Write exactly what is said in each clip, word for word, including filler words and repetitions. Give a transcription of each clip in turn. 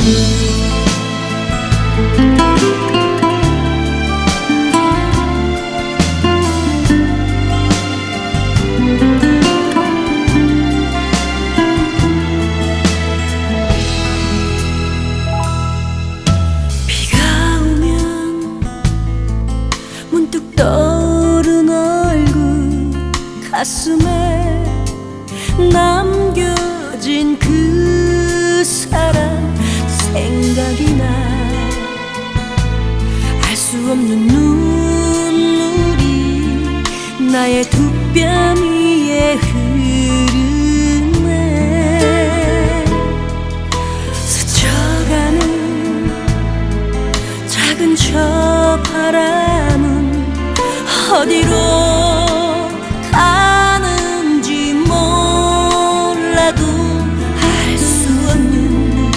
떠오른 얼굴, 가슴에 남겨진 그 사람 생각이 나. 알 수 없는 눈물이 나의 두 뺨 위에 흐르네. 스쳐가는 작은 저 바람은 어디로 가는지 몰라도 알 수 없는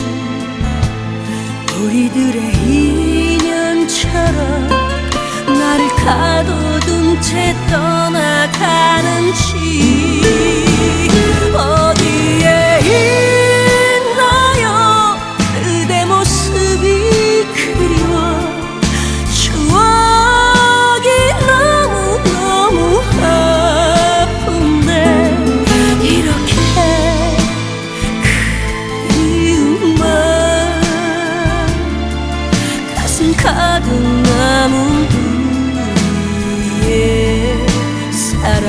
우리들의 인연처럼 나를 가둬둔 채 떠나가는지 어디에 있나요? 그대 모습이 그리워. 가득 남은 우리의 사랑.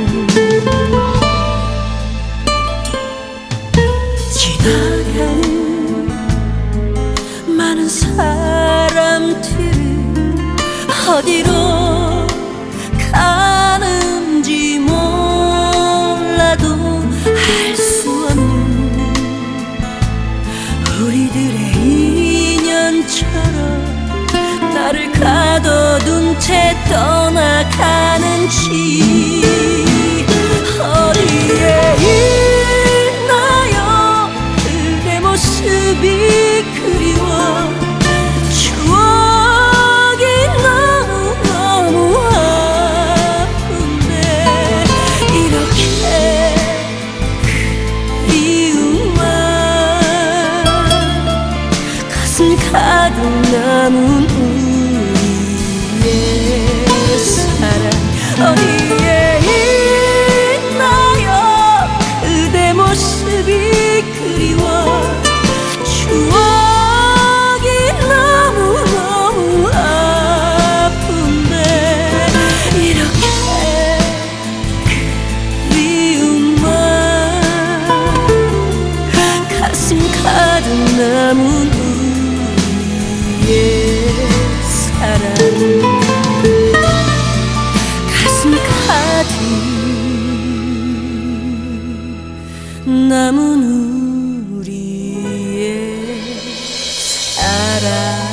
지나가는 많은 사람들은 어디로 가는지 몰라도 알 수 없는 우리들의 인연처럼 나를 가둬둔 채 떠나가는지 어디에 있나요? 그대 모습이 그리워. 추억이 너무너무 아픈데 이렇게 그리움만 가슴 가득 남은 어디에 있나요? 그대 모습이 그리워. 추억이 너무너무 아픈데 이렇게 그리움만 가슴 가득 남은 우리의 사랑. 남은 우리의 사랑.